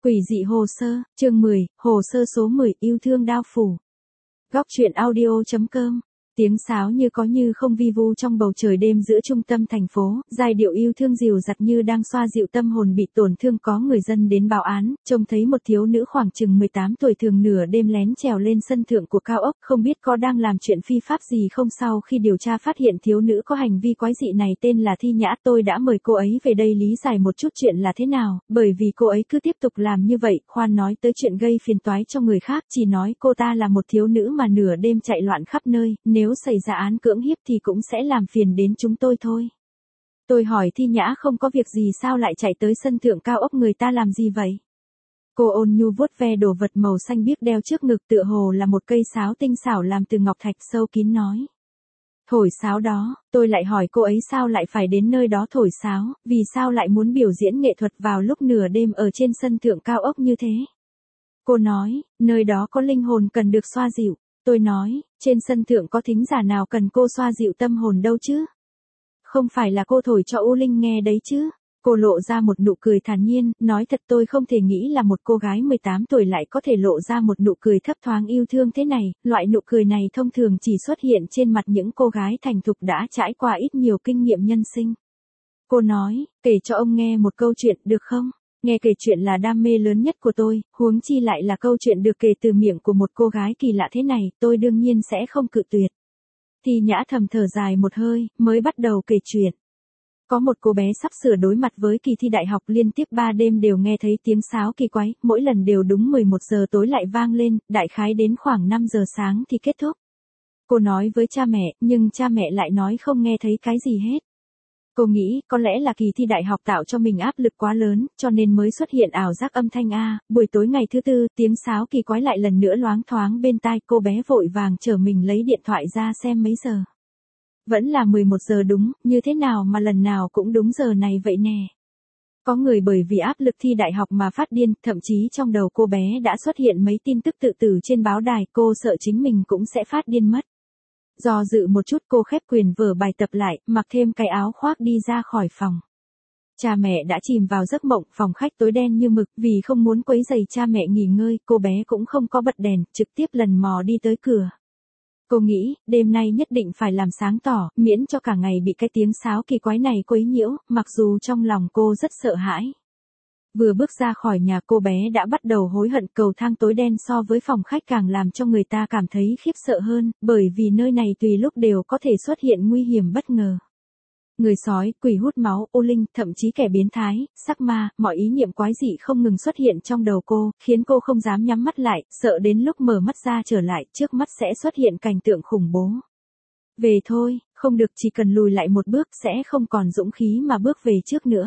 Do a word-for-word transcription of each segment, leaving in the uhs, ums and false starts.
Quỷ dị hồ sơ, chương mười, hồ sơ số mười, yêu thương đao phủ. Góc truyện audio chấm com. Tiếng sáo như có như không vi vu trong bầu trời đêm giữa trung tâm thành phố, giai điệu yêu thương dịu dặt như đang xoa dịu tâm hồn bị tổn thương. Có người dân đến báo án, trông thấy một thiếu nữ khoảng chừng mười tám tuổi thường nửa đêm lén trèo lên sân thượng của cao ốc, không biết có đang làm chuyện phi pháp gì không. Sau khi điều tra phát hiện thiếu nữ có hành vi quái dị này tên là Thi Nhã. Tôi đã mời cô ấy về đây lý giải một chút chuyện là thế nào, bởi vì cô ấy cứ tiếp tục làm như vậy, khoan nói tới chuyện gây phiền toái cho người khác, chỉ nói cô ta là một thiếu nữ mà nửa đêm chạy loạn khắp nơi, nếu xảy ra án cưỡng hiếp thì cũng sẽ làm phiền đến chúng tôi thôi. Tôi hỏi Thi Nhã không có việc gì sao lại chạy tới sân thượng cao ốc người ta làm gì vậy? Cô ôn nhu vuốt ve đồ vật màu xanh biếc đeo trước ngực tựa hồ là một cây sáo tinh xảo làm từ ngọc thạch sâu kín nói. Thổi sáo đó, tôi lại hỏi cô ấy sao lại phải đến nơi đó thổi sáo, vì sao lại muốn biểu diễn nghệ thuật vào lúc nửa đêm ở trên sân thượng cao ốc như thế? Cô nói, nơi đó có linh hồn cần được xoa dịu. Tôi nói, trên sân thượng có thính giả nào cần cô xoa dịu tâm hồn đâu chứ? Không phải là cô thổi cho U Linh nghe đấy chứ? Cô lộ ra một nụ cười thản nhiên, nói thật tôi không thể nghĩ là một cô gái mười tám tuổi lại có thể lộ ra một nụ cười thấp thoáng yêu thương thế này, loại nụ cười này thông thường chỉ xuất hiện trên mặt những cô gái thành thục đã trải qua ít nhiều kinh nghiệm nhân sinh. Cô nói, kể cho ông nghe một câu chuyện được không? Nghe kể chuyện là đam mê lớn nhất của tôi, huống chi lại là câu chuyện được kể từ miệng của một cô gái kỳ lạ thế này, tôi đương nhiên sẽ không cự tuyệt. Thì Nhã thầm thở dài một hơi, mới bắt đầu kể chuyện. Có một cô bé sắp sửa đối mặt với kỳ thi đại học liên tiếp ba đêm đều nghe thấy tiếng sáo kỳ quái, mỗi lần đều đúng mười một giờ tối lại vang lên, đại khái đến khoảng năm giờ sáng thì kết thúc. Cô nói với cha mẹ, nhưng cha mẹ lại nói không nghe thấy cái gì hết. Cô nghĩ, có lẽ là kỳ thi đại học tạo cho mình áp lực quá lớn, cho nên mới xuất hiện ảo giác âm thanh A. Buổi tối ngày thứ tư, tiếng sáo kỳ quái lại lần nữa loáng thoáng bên tai, cô bé vội vàng chở mình lấy điện thoại ra xem mấy giờ. Vẫn là mười một giờ đúng, như thế nào mà lần nào cũng đúng giờ này vậy nè. Có người bởi vì áp lực thi đại học mà phát điên, thậm chí trong đầu cô bé đã xuất hiện mấy tin tức tự tử trên báo đài, cô sợ chính mình cũng sẽ phát điên mất. Do dự một chút cô khép quyển vở bài tập lại, mặc thêm cái áo khoác đi ra khỏi phòng. Cha mẹ đã chìm vào giấc mộng, phòng khách tối đen như mực, vì không muốn quấy rầy cha mẹ nghỉ ngơi, cô bé cũng không có bật đèn, trực tiếp lần mò đi tới cửa. Cô nghĩ, đêm nay nhất định phải làm sáng tỏ, miễn cho cả ngày bị cái tiếng sáo kỳ quái này quấy nhiễu, mặc dù trong lòng cô rất sợ hãi. Vừa bước ra khỏi nhà cô bé đã bắt đầu hối hận, cầu thang tối đen so với phòng khách càng làm cho người ta cảm thấy khiếp sợ hơn, bởi vì nơi này tùy lúc đều có thể xuất hiện nguy hiểm bất ngờ. Người sói, quỷ hút máu, ô linh, thậm chí kẻ biến thái, sắc ma, mọi ý niệm quái dị không ngừng xuất hiện trong đầu cô, khiến cô không dám nhắm mắt lại, sợ đến lúc mở mắt ra trở lại, trước mắt sẽ xuất hiện cảnh tượng khủng bố. Về thôi, không được, chỉ cần lùi lại một bước sẽ không còn dũng khí mà bước về trước nữa.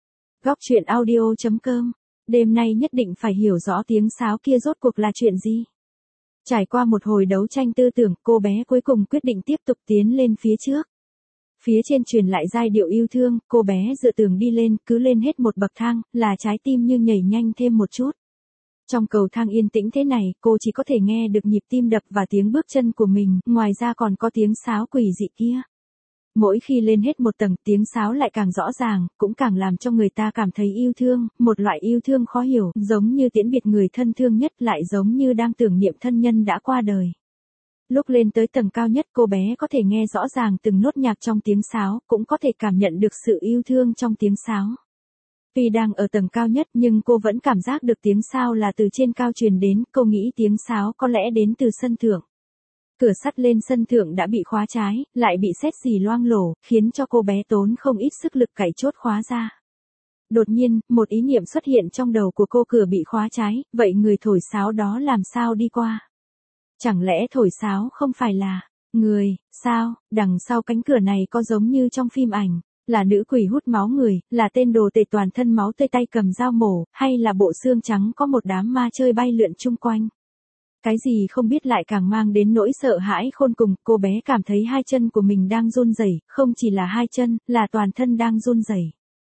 Góc truyện audio chấm com. Đêm nay nhất định phải hiểu rõ tiếng sáo kia rốt cuộc là chuyện gì. Trải qua một hồi đấu tranh tư tưởng, cô bé cuối cùng quyết định tiếp tục tiến lên phía trước. Phía trên truyền lại giai điệu yêu thương, cô bé dựa tường đi lên, cứ lên hết một bậc thang, là trái tim như nhảy nhanh thêm một chút. Trong cầu thang yên tĩnh thế này, cô chỉ có thể nghe được nhịp tim đập và tiếng bước chân của mình, ngoài ra còn có tiếng sáo quỷ dị kia. Mỗi khi lên hết một tầng, tiếng sáo lại càng rõ ràng, cũng càng làm cho người ta cảm thấy yêu thương, một loại yêu thương khó hiểu, giống như tiễn biệt người thân thương nhất, lại giống như đang tưởng niệm thân nhân đã qua đời. Lúc lên tới tầng cao nhất, cô bé có thể nghe rõ ràng từng nốt nhạc trong tiếng sáo, cũng có thể cảm nhận được sự yêu thương trong tiếng sáo. Tuy đang ở tầng cao nhất nhưng cô vẫn cảm giác được tiếng sáo là từ trên cao truyền đến, cô nghĩ tiếng sáo có lẽ đến từ sân thượng. Cửa sắt lên sân thượng đã bị khóa trái, lại bị sét xì loang lổ, khiến cho cô bé tốn không ít sức lực cạy chốt khóa ra. Đột nhiên, một ý niệm xuất hiện trong đầu của cô, cửa bị khóa trái, vậy người thổi sáo đó làm sao đi qua? Chẳng lẽ thổi sáo không phải là người, sao, đằng sau cánh cửa này có giống như trong phim ảnh, là nữ quỷ hút máu người, là tên đồ tể toàn thân máu tươi tay cầm dao mổ, hay là bộ xương trắng có một đám ma chơi bay lượn chung quanh? Cái gì không biết lại càng mang đến nỗi sợ hãi khôn cùng, cô bé cảm thấy hai chân của mình đang run rẩy, không chỉ là hai chân, là toàn thân đang run rẩy.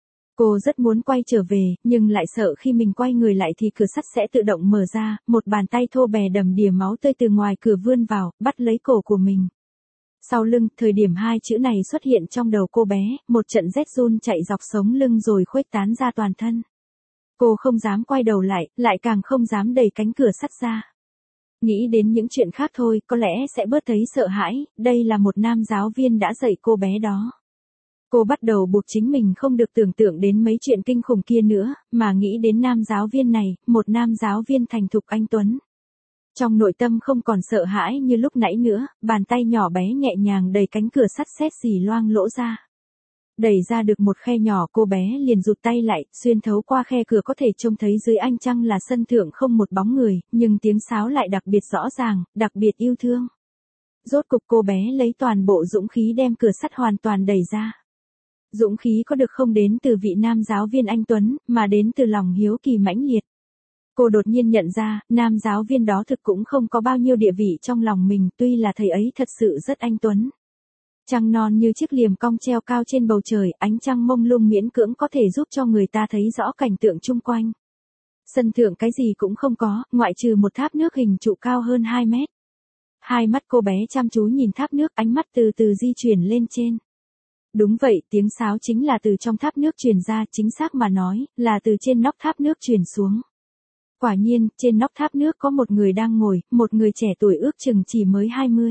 Cô rất muốn quay trở về, nhưng lại sợ khi mình quay người lại thì cửa sắt sẽ tự động mở ra, một bàn tay thô bè đầm đìa máu tươi từ ngoài cửa vươn vào, bắt lấy cổ của mình. Sau lưng, thời điểm hai chữ này xuất hiện trong đầu cô bé, một trận rét run chạy dọc sống lưng rồi khuếch tán ra toàn thân. Cô không dám quay đầu lại, lại càng không dám đẩy cánh cửa sắt ra. Nghĩ đến những chuyện khác thôi, có lẽ sẽ bớt thấy sợ hãi, đây là một nam giáo viên đã dạy cô bé đó. Cô bắt đầu buộc chính mình không được tưởng tượng đến mấy chuyện kinh khủng kia nữa, mà nghĩ đến nam giáo viên này, một nam giáo viên thành thục anh tuấn. Trong nội tâm không còn sợ hãi như lúc nãy nữa, bàn tay nhỏ bé nhẹ nhàng đẩy cánh cửa sắt sét xì loang lỗ ra. Đẩy ra được một khe nhỏ, cô bé liền rụt tay lại, xuyên thấu qua khe cửa có thể trông thấy dưới ánh trăng là sân thượng không một bóng người, nhưng tiếng sáo lại đặc biệt rõ ràng, đặc biệt yêu thương. Rốt cục cô bé lấy toàn bộ dũng khí đem cửa sắt hoàn toàn đẩy ra. Dũng khí có được không đến từ vị nam giáo viên anh tuấn, mà đến từ lòng hiếu kỳ mãnh liệt. Cô đột nhiên nhận ra, nam giáo viên đó thực cũng không có bao nhiêu địa vị trong lòng mình, tuy là thầy ấy thật sự rất anh tuấn. Trăng non như chiếc liềm cong treo cao trên bầu trời, ánh trăng mông lung miễn cưỡng có thể giúp cho người ta thấy rõ cảnh tượng chung quanh. Sân thượng cái gì cũng không có, ngoại trừ một tháp nước hình trụ cao hơn hai mét. Hai mắt cô bé chăm chú nhìn tháp nước, ánh mắt từ từ di chuyển lên trên. Đúng vậy, tiếng sáo chính là từ trong tháp nước truyền ra, chính xác mà nói, là từ trên nóc tháp nước truyền xuống. Quả nhiên, trên nóc tháp nước có một người đang ngồi, một người trẻ tuổi ước chừng chỉ mới hai mươi.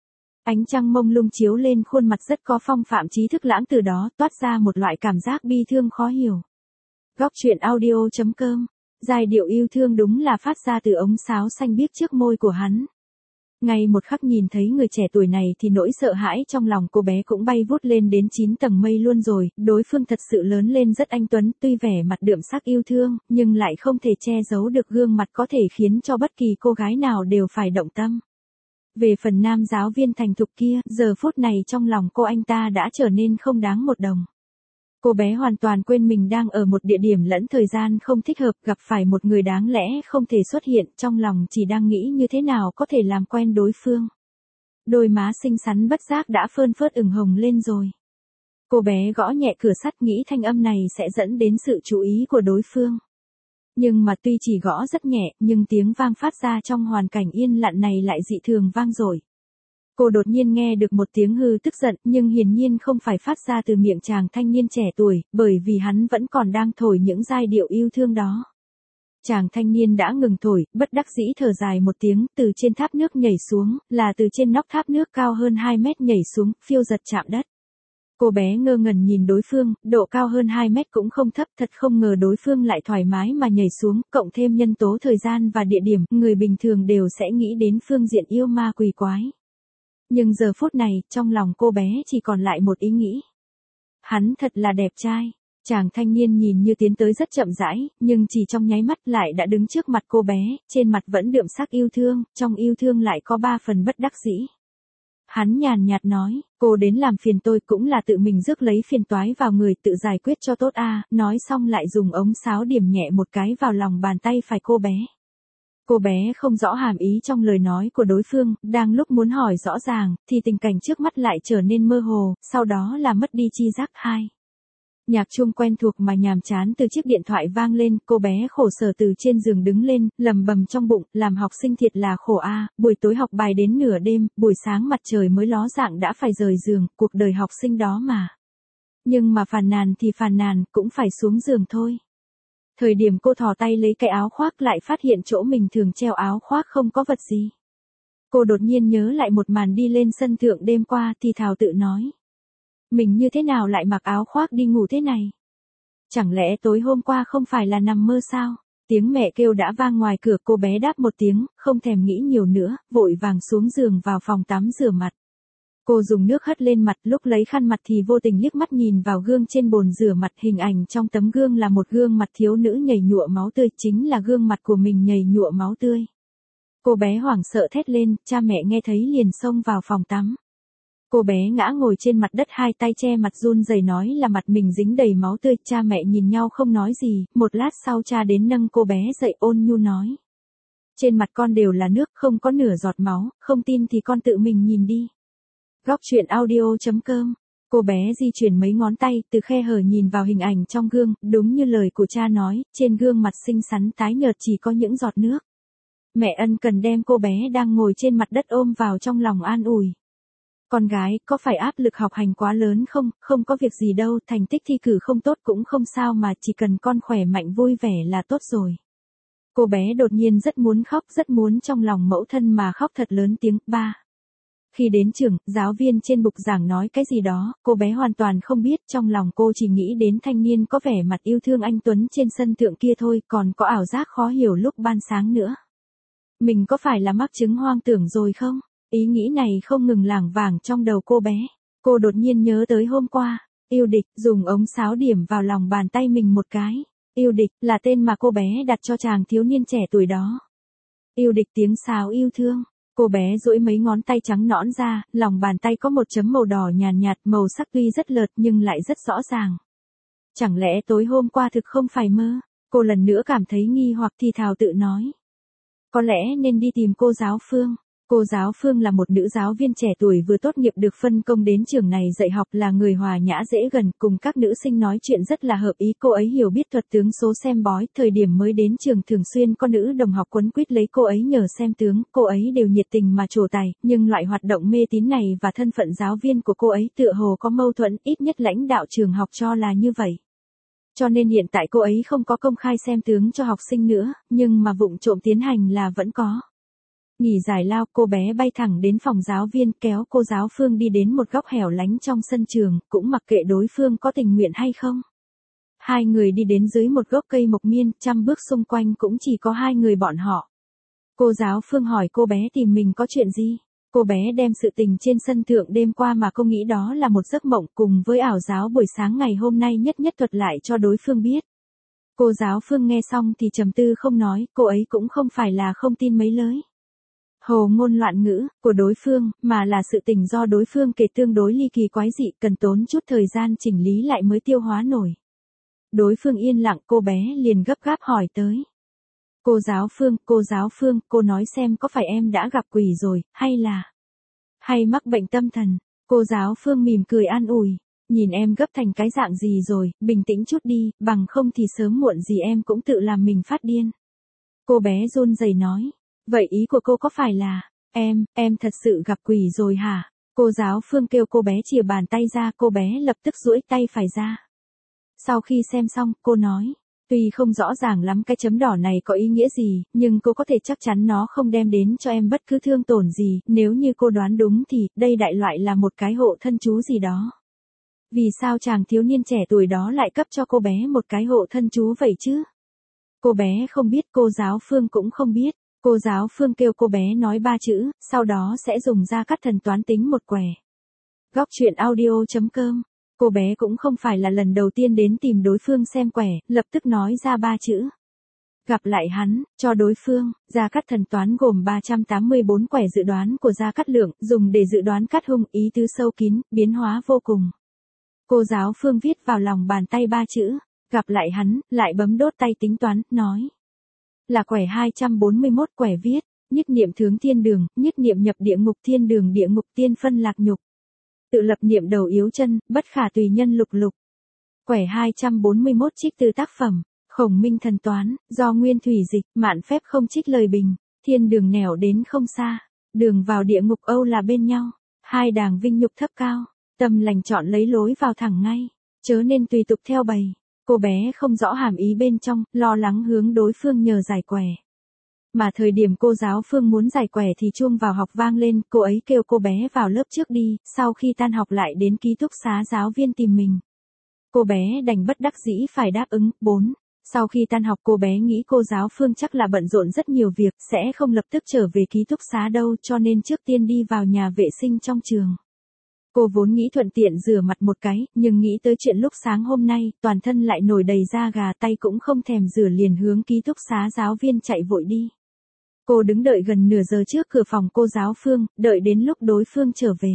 Ánh trăng mông lung chiếu lên khuôn mặt rất có phong phạm trí thức lãng, từ đó toát ra một loại cảm giác bi thương khó hiểu. Góc truyện audio chấm com. Giai điệu yêu thương đúng là phát ra từ ống sáo xanh biếc trước môi của hắn. Ngay một khắc nhìn thấy người trẻ tuổi này thì nỗi sợ hãi trong lòng cô bé cũng bay vút lên đến chín tầng mây luôn rồi, đối phương thật sự lớn lên rất anh tuấn, tuy vẻ mặt đượm sắc yêu thương, nhưng lại không thể che giấu được gương mặt có thể khiến cho bất kỳ cô gái nào đều phải động tâm. Về phần nam giáo viên thành thục kia, giờ phút này trong lòng cô anh ta đã trở nên không đáng một đồng. Cô bé hoàn toàn quên mình đang ở một địa điểm lẫn thời gian không thích hợp, gặp phải một người đáng lẽ không thể xuất hiện, trong lòng chỉ đang nghĩ như thế nào có thể làm quen đối phương. Đôi má xinh xắn bất giác đã phơn phớt ửng hồng lên rồi. Cô bé gõ nhẹ cửa sắt, nghĩ thanh âm này sẽ dẫn đến sự chú ý của đối phương. Nhưng mà tuy chỉ gõ rất nhẹ, nhưng tiếng vang phát ra trong hoàn cảnh yên lặng này lại dị thường vang dội. Cô đột nhiên nghe được một tiếng hư tức giận, nhưng hiển nhiên không phải phát ra từ miệng chàng thanh niên trẻ tuổi, bởi vì hắn vẫn còn đang thổi những giai điệu yêu thương đó. Chàng thanh niên đã ngừng thổi, bất đắc dĩ thở dài một tiếng, từ trên tháp nước nhảy xuống, là từ trên nóc tháp nước cao hơn hai mét nhảy xuống, phiêu giật chạm đất. Cô bé ngơ ngẩn nhìn đối phương, độ cao hơn hai mét cũng không thấp, thật không ngờ đối phương lại thoải mái mà nhảy xuống, cộng thêm nhân tố thời gian và địa điểm, người bình thường đều sẽ nghĩ đến phương diện yêu ma quỷ quái. Nhưng giờ phút này, trong lòng cô bé chỉ còn lại một ý nghĩ. Hắn thật là đẹp trai. Chàng thanh niên nhìn như tiến tới rất chậm rãi, nhưng chỉ trong nháy mắt lại đã đứng trước mặt cô bé, trên mặt vẫn đượm sắc yêu thương, trong yêu thương lại có ba phần bất đắc dĩ. Hắn nhàn nhạt nói, cô đến làm phiền tôi cũng là tự mình rước lấy phiền toái vào người, tự giải quyết cho tốt a. Nói xong lại dùng ống sáo điểm nhẹ một cái vào lòng bàn tay phải cô bé. Cô bé không rõ hàm ý trong lời nói của đối phương, đang lúc muốn hỏi rõ ràng, thì tình cảnh trước mắt lại trở nên mơ hồ, sau đó là mất đi chi giác. Hai. Nhạc chuông quen thuộc mà nhàm chán từ chiếc điện thoại vang lên, cô bé khổ sở từ trên giường đứng lên, lầm bầm trong bụng, làm học sinh thiệt là khổ a, buổi tối học bài đến nửa đêm, buổi sáng mặt trời mới ló dạng đã phải rời giường, cuộc đời học sinh đó mà. Nhưng mà phàn nàn thì phàn nàn, cũng phải xuống giường thôi. Thời điểm cô thò tay lấy cái áo khoác lại phát hiện chỗ mình thường treo áo khoác không có vật gì. Cô đột nhiên nhớ lại một màn đi lên sân thượng đêm qua thì thào tự nói. Mình như thế nào lại mặc áo khoác đi ngủ thế này? Chẳng lẽ tối hôm qua không phải là nằm mơ sao? Tiếng mẹ kêu đã vang ngoài cửa, cô bé đáp một tiếng, không thèm nghĩ nhiều nữa, vội vàng xuống giường vào phòng tắm rửa mặt. Cô dùng nước hất lên mặt, lúc lấy khăn mặt thì vô tình liếc mắt nhìn vào gương trên bồn rửa mặt, hình ảnh trong tấm gương là một gương mặt thiếu nữ nhầy nhụa máu tươi, chính là gương mặt của mình nhầy nhụa máu tươi. Cô bé hoảng sợ thét lên, cha mẹ nghe thấy liền xông vào phòng tắm. Cô bé ngã ngồi trên mặt đất, hai tay che mặt run rẩy nói là mặt mình dính đầy máu tươi, cha mẹ nhìn nhau không nói gì, một lát sau cha đến nâng cô bé dậy ôn nhu nói. Trên mặt con đều là nước, không có nửa giọt máu, không tin thì con tự mình nhìn đi. Góc truyện audio chấm com. Cô bé di chuyển mấy ngón tay, từ khe hở nhìn vào hình ảnh trong gương, đúng như lời của cha nói, trên gương mặt xinh xắn tái nhợt chỉ có những giọt nước. Mẹ ân cần đem cô bé đang ngồi trên mặt đất ôm vào trong lòng an ủi. Con gái, có phải áp lực học hành quá lớn không? Không có việc gì đâu, thành tích thi cử không tốt cũng không sao mà, chỉ cần con khỏe mạnh vui vẻ là tốt rồi. Cô bé đột nhiên rất muốn khóc, rất muốn trong lòng mẫu thân mà khóc thật lớn tiếng. Ba. Khi đến trường, giáo viên trên bục giảng nói cái gì đó, cô bé hoàn toàn không biết, trong lòng cô chỉ nghĩ đến thanh niên có vẻ mặt yêu thương anh Tuấn trên sân thượng kia thôi, còn có ảo giác khó hiểu lúc ban sáng nữa. Mình có phải là mắc chứng hoang tưởng rồi không? Ý nghĩ này không ngừng lảng vảng trong đầu cô bé. Cô đột nhiên nhớ tới hôm qua, Yêu Địch dùng ống sáo điểm vào lòng bàn tay mình một cái. Yêu Địch là tên mà cô bé đặt cho chàng thiếu niên trẻ tuổi đó. Yêu Địch tiếng sáo yêu thương. Cô bé duỗi mấy ngón tay trắng nõn ra, lòng bàn tay có một chấm màu đỏ nhàn nhạt, màu sắc tuy rất lợt nhưng lại rất rõ ràng. Chẳng lẽ tối hôm qua thực không phải mơ? Cô lần nữa cảm thấy nghi hoặc thì thào tự nói. Có lẽ nên đi tìm cô giáo Phương. Cô giáo Phương là một nữ giáo viên trẻ tuổi vừa tốt nghiệp được phân công đến trường này dạy học, là người hòa nhã dễ gần, cùng các nữ sinh nói chuyện rất là hợp ý. Cô ấy hiểu biết thuật tướng số xem bói, thời điểm mới đến trường thường xuyên có nữ đồng học quấn quýt lấy cô ấy nhờ xem tướng, cô ấy đều nhiệt tình mà trổ tài, nhưng loại hoạt động mê tín này và thân phận giáo viên của cô ấy tựa hồ có mâu thuẫn, ít nhất lãnh đạo trường học cho là như vậy. Cho nên hiện tại cô ấy không có công khai xem tướng cho học sinh nữa, nhưng mà vụng trộm tiến hành là vẫn có. Nghỉ giải lao, cô bé bay thẳng đến phòng giáo viên, kéo cô giáo Phương đi đến một góc hẻo lánh trong sân trường, cũng mặc kệ đối phương có tình nguyện hay không. Hai người đi đến dưới một gốc cây mộc miên, trăm bước xung quanh cũng chỉ có hai người bọn họ. Cô giáo Phương hỏi cô bé tìm mình có chuyện gì. Cô bé đem sự tình trên sân thượng đêm qua mà cô nghĩ đó là một giấc mộng cùng với ảo giáo buổi sáng ngày hôm nay nhất nhất thuật lại cho đối phương biết. Cô giáo Phương nghe xong thì trầm tư không nói, cô ấy cũng không phải là không tin mấy lời hồ ngôn loạn ngữ của đối phương, mà là sự tình do đối phương kể tương đối ly kỳ quái dị, cần tốn chút thời gian chỉnh lý lại mới tiêu hóa nổi. Đối phương yên lặng, cô bé liền gấp gáp hỏi tới. Cô giáo Phương, cô giáo Phương, cô nói xem có phải em đã gặp quỷ rồi, hay là, hay mắc bệnh tâm thần. Cô giáo Phương mỉm cười an ủi, nhìn em gấp thành cái dạng gì rồi, bình tĩnh chút đi, bằng không thì sớm muộn gì em cũng tự làm mình phát điên. Cô bé run rẩy nói. Vậy ý của cô có phải là, em, em thật sự gặp quỷ rồi hả? Cô giáo Phương kêu cô bé chìa bàn tay ra, cô bé lập tức duỗi tay phải ra. Sau khi xem xong, cô nói, tuy không rõ ràng lắm cái chấm đỏ này có ý nghĩa gì, nhưng cô có thể chắc chắn nó không đem đến cho em bất cứ thương tổn gì, nếu như cô đoán đúng thì, đây đại loại là một cái hộ thân chú gì đó. Vì sao chàng thiếu niên trẻ tuổi đó lại cấp cho cô bé một cái hộ thân chú vậy chứ? Cô bé không biết, cô giáo Phương cũng không biết. Cô giáo Phương kêu cô bé nói ba chữ, sau đó sẽ dùng ra cắt thần toán tính một quẻ. Góc truyện audio chấm com. Cô bé cũng không phải là lần đầu tiên đến tìm đối phương xem quẻ, lập tức nói ra ba chữ. Gặp lại hắn, cho đối phương, gia cắt thần toán gồm ba trăm tám mươi bốn quẻ dự đoán của Gia Cát Lượng, dùng để dự đoán cát hung, ý tứ sâu kín, biến hóa vô cùng. Cô giáo Phương viết vào lòng bàn tay ba chữ, gặp lại hắn, lại bấm đốt tay tính toán, nói. Là quẻ hai trăm bốn mươi mốt quẻ viết, nhất niệm thướng thiên đường, nhất niệm nhập địa ngục thiên đường địa ngục tiên phân lạc nhục. Tự lập niệm đầu yếu chân, bất khả tùy nhân lục lục. Quẻ hai trăm bốn mươi mốt trích từ tác phẩm, Khổng Minh thần toán, do Nguyên Thủy dịch, mạn phép không trích lời bình, thiên đường nẻo đến không xa, đường vào địa ngục âu là bên nhau, hai đàng vinh nhục thấp cao, tâm lành chọn lấy lối vào thẳng ngay, chớ nên tùy tục theo bầy. Cô bé không rõ hàm ý bên trong, lo lắng hướng đối phương nhờ giải quẻ. Mà thời điểm cô giáo Phương muốn giải quẻ thì chuông vào học vang lên, cô ấy kêu cô bé vào lớp trước đi, sau khi tan học lại đến ký túc xá giáo viên tìm mình. Cô bé đành bất đắc dĩ phải đáp ứng. Bốn. Sau khi tan học cô bé nghĩ cô giáo Phương chắc là bận rộn rất nhiều việc, sẽ không lập tức trở về ký túc xá đâu, cho nên trước tiên đi vào nhà vệ sinh trong trường. Cô vốn nghĩ thuận tiện rửa mặt một cái, nhưng nghĩ tới chuyện lúc sáng hôm nay, toàn thân lại nổi đầy da gà, tay cũng không thèm rửa liền hướng ký túc xá giáo viên chạy vội đi. Cô đứng đợi gần nửa giờ trước cửa phòng cô giáo Phương, đợi đến lúc đối phương trở về.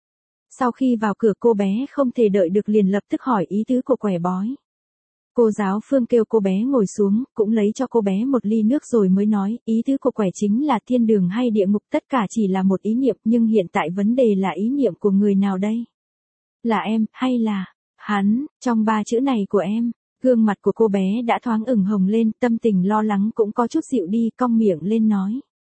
Sau khi vào cửa cô bé không thể đợi được liền lập tức hỏi ý tứ của quẻ bói. Cô giáo Phương kêu cô bé ngồi xuống, cũng lấy cho cô bé một ly nước rồi mới nói, ý tứ của quẻ chính là thiên đường hay địa ngục, tất cả chỉ là một ý niệm, nhưng hiện tại vấn đề là ý niệm của người nào đây? Là em, hay là hắn? Trong ba chữ này của em, gương mặt của cô bé đã thoáng ửng hồng lên, tâm tình lo lắng cũng có chút dịu đi, cong miệng lên nói.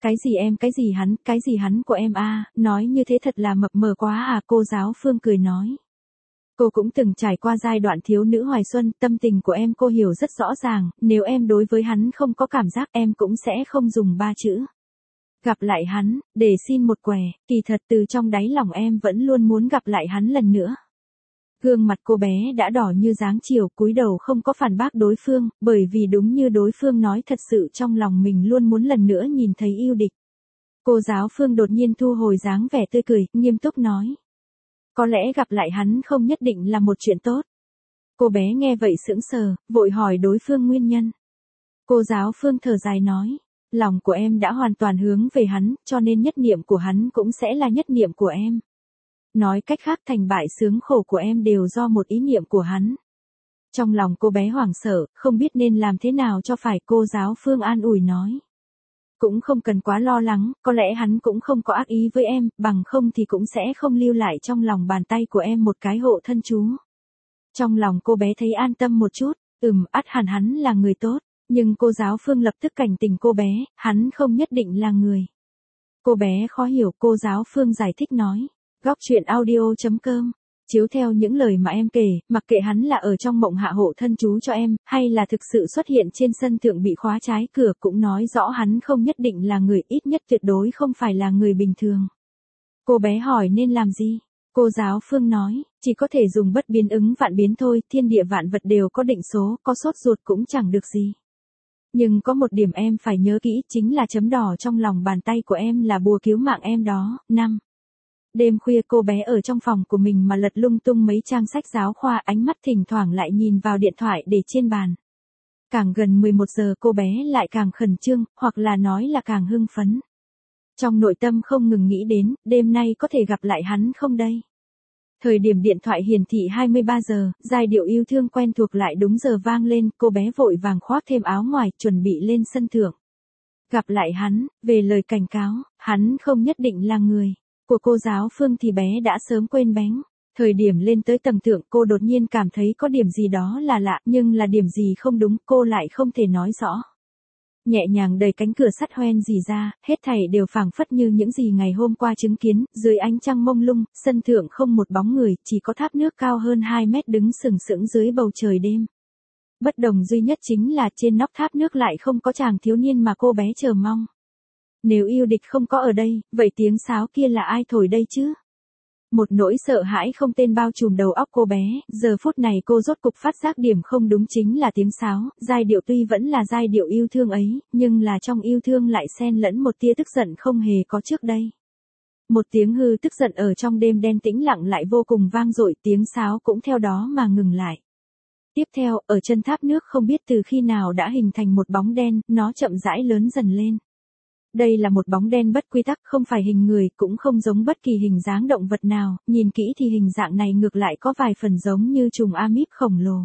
cái gì em cái gì hắn, cái gì hắn của em a, nói như thế thật là mập mờ quá à, cô giáo Phương cười nói. Cô cũng từng trải qua giai đoạn thiếu nữ hoài xuân, tâm tình của em cô hiểu rất rõ ràng, nếu em đối với hắn không có cảm giác em cũng sẽ không dùng ba chữ. Gặp lại hắn, để xin một què, kỳ thật từ trong đáy lòng em vẫn luôn muốn gặp lại hắn lần nữa. Gương mặt cô bé đã đỏ như dáng chiều, cúi đầu không có phản bác đối phương, bởi vì đúng như đối phương nói thật sự trong lòng mình luôn muốn lần nữa nhìn thấy yêu địch. Cô giáo Phương đột nhiên thu hồi dáng vẻ tươi cười, nghiêm túc nói. Có lẽ gặp lại hắn không nhất định là một chuyện tốt. Cô bé nghe vậy sững sờ, vội hỏi đối phương nguyên nhân. Cô giáo Phương thở dài nói, lòng của em đã hoàn toàn hướng về hắn, cho nên nhất niệm của hắn cũng sẽ là nhất niệm của em. Nói cách khác thành bại sướng khổ của em đều do một ý niệm của hắn. Trong lòng cô bé hoảng sợ, không biết nên làm thế nào cho phải, cô giáo Phương an ủi nói. Cũng không cần quá lo lắng, có lẽ hắn cũng không có ác ý với em, bằng không thì cũng sẽ không lưu lại trong lòng bàn tay của em một cái hộ thân chú. Trong lòng cô bé thấy an tâm một chút, ừm, ắt hẳn hắn là người tốt, nhưng cô giáo Phương lập tức cảnh tỉnh cô bé, hắn không nhất định là người. Cô bé khó hiểu, cô giáo Phương giải thích nói. Góc truyện audio chấm com. Chiếu theo những lời mà em kể, mặc kệ hắn là ở trong mộng hạ hộ thân chú cho em, hay là thực sự xuất hiện trên sân thượng bị khóa trái cửa, cũng nói rõ hắn không nhất định là người, ít nhất tuyệt đối không phải là người bình thường. Cô bé hỏi nên làm gì? Cô giáo Phương nói, chỉ có thể dùng bất biến ứng vạn biến thôi, thiên địa vạn vật đều có định số, có sốt ruột cũng chẳng được gì. Nhưng có một điểm em phải nhớ kỹ, chính là chấm đỏ trong lòng bàn tay của em là bùa cứu mạng em đó. Năm. Đêm khuya cô bé ở trong phòng của mình mà lật lung tung mấy trang sách giáo khoa, ánh mắt thỉnh thoảng lại nhìn vào điện thoại để trên bàn. Càng gần mười một giờ cô bé lại càng khẩn trương, hoặc là nói là càng hưng phấn. Trong nội tâm không ngừng nghĩ đến, đêm nay có thể gặp lại hắn không đây? Thời điểm điện thoại hiển thị hai mươi ba giờ, giai điệu yêu thương quen thuộc lại đúng giờ vang lên, cô bé vội vàng khoác thêm áo ngoài, chuẩn bị lên sân thượng. Gặp lại hắn, về lời cảnh cáo, hắn không nhất định là người. Của cô giáo Phương thì bé đã sớm quên bén. Thời điểm lên tới tầng thượng cô đột nhiên cảm thấy có điểm gì đó là lạ, nhưng là điểm gì không đúng cô lại không thể nói rõ. Nhẹ nhàng đẩy cánh cửa sắt hoen rì ra, hết thảy đều phảng phất như những gì ngày hôm qua chứng kiến, dưới ánh trăng mông lung, sân thượng không một bóng người, chỉ có tháp nước cao hơn hai mét đứng sừng sững dưới bầu trời đêm. Bất đồng duy nhất chính là trên nóc tháp nước lại không có chàng thiếu niên mà cô bé chờ mong. Nếu yêu địch không có ở đây, vậy tiếng sáo kia là ai thổi đây chứ? Một nỗi sợ hãi không tên bao trùm đầu óc cô bé, giờ phút này cô rốt cục phát giác điểm không đúng chính là tiếng sáo, giai điệu tuy vẫn là giai điệu yêu thương ấy, nhưng là trong yêu thương lại xen lẫn một tia tức giận không hề có trước đây. Một tiếng hư tức giận ở trong đêm đen tĩnh lặng lại vô cùng vang dội, tiếng sáo cũng theo đó mà ngừng lại. Tiếp theo, ở chân tháp nước không biết từ khi nào đã hình thành một bóng đen, nó chậm rãi lớn dần lên. Đây là một bóng đen bất quy tắc, không phải hình người, cũng không giống bất kỳ hình dáng động vật nào, nhìn kỹ thì hình dạng này ngược lại có vài phần giống như trùng amip khổng lồ.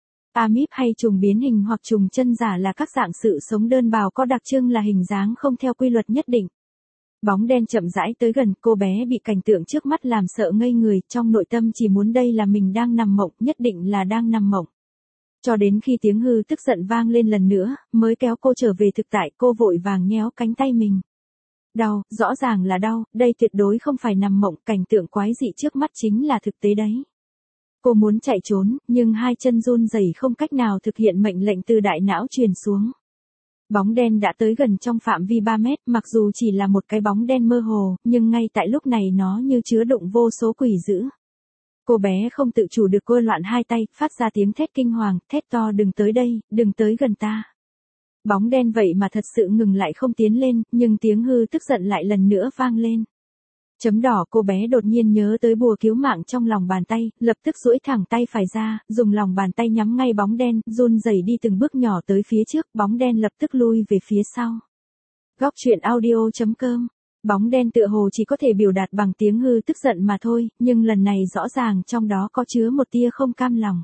Amip hay trùng biến hình hoặc trùng chân giả là các dạng sự sống đơn bào có đặc trưng là hình dáng không theo quy luật nhất định. Bóng đen chậm rãi tới gần, cô bé bị cảnh tượng trước mắt làm sợ ngây người, trong nội tâm chỉ muốn đây là mình đang nằm mộng, nhất định là đang nằm mộng. Cho đến khi tiếng hư tức giận vang lên lần nữa, mới kéo cô trở về thực tại, cô vội vàng nhéo cánh tay mình. Đau, rõ ràng là đau, đây tuyệt đối không phải nằm mộng, cảnh tượng quái dị trước mắt chính là thực tế đấy. Cô muốn chạy trốn, nhưng hai chân run rẩy không cách nào thực hiện mệnh lệnh từ đại não truyền xuống. Bóng đen đã tới gần trong phạm vi ba mét, mặc dù chỉ là một cái bóng đen mơ hồ, nhưng ngay tại lúc này nó như chứa đựng vô số quỷ dữ. Cô bé không tự chủ được cô loạn hai tay, phát ra tiếng thét kinh hoàng, thét to đừng tới đây, đừng tới gần ta. Bóng đen vậy mà thật sự ngừng lại không tiến lên, nhưng tiếng hư tức giận lại lần nữa vang lên. Chấm đỏ cô bé đột nhiên nhớ tới bùa cứu mạng trong lòng bàn tay, lập tức duỗi thẳng tay phải ra, dùng lòng bàn tay nhắm ngay bóng đen, run rẩy đi từng bước nhỏ tới phía trước, bóng đen lập tức lui về phía sau. Góc truyện audio chấm com. Bóng đen tựa hồ chỉ có thể biểu đạt bằng tiếng hư tức giận mà thôi, nhưng lần này rõ ràng trong đó có chứa một tia không cam lòng.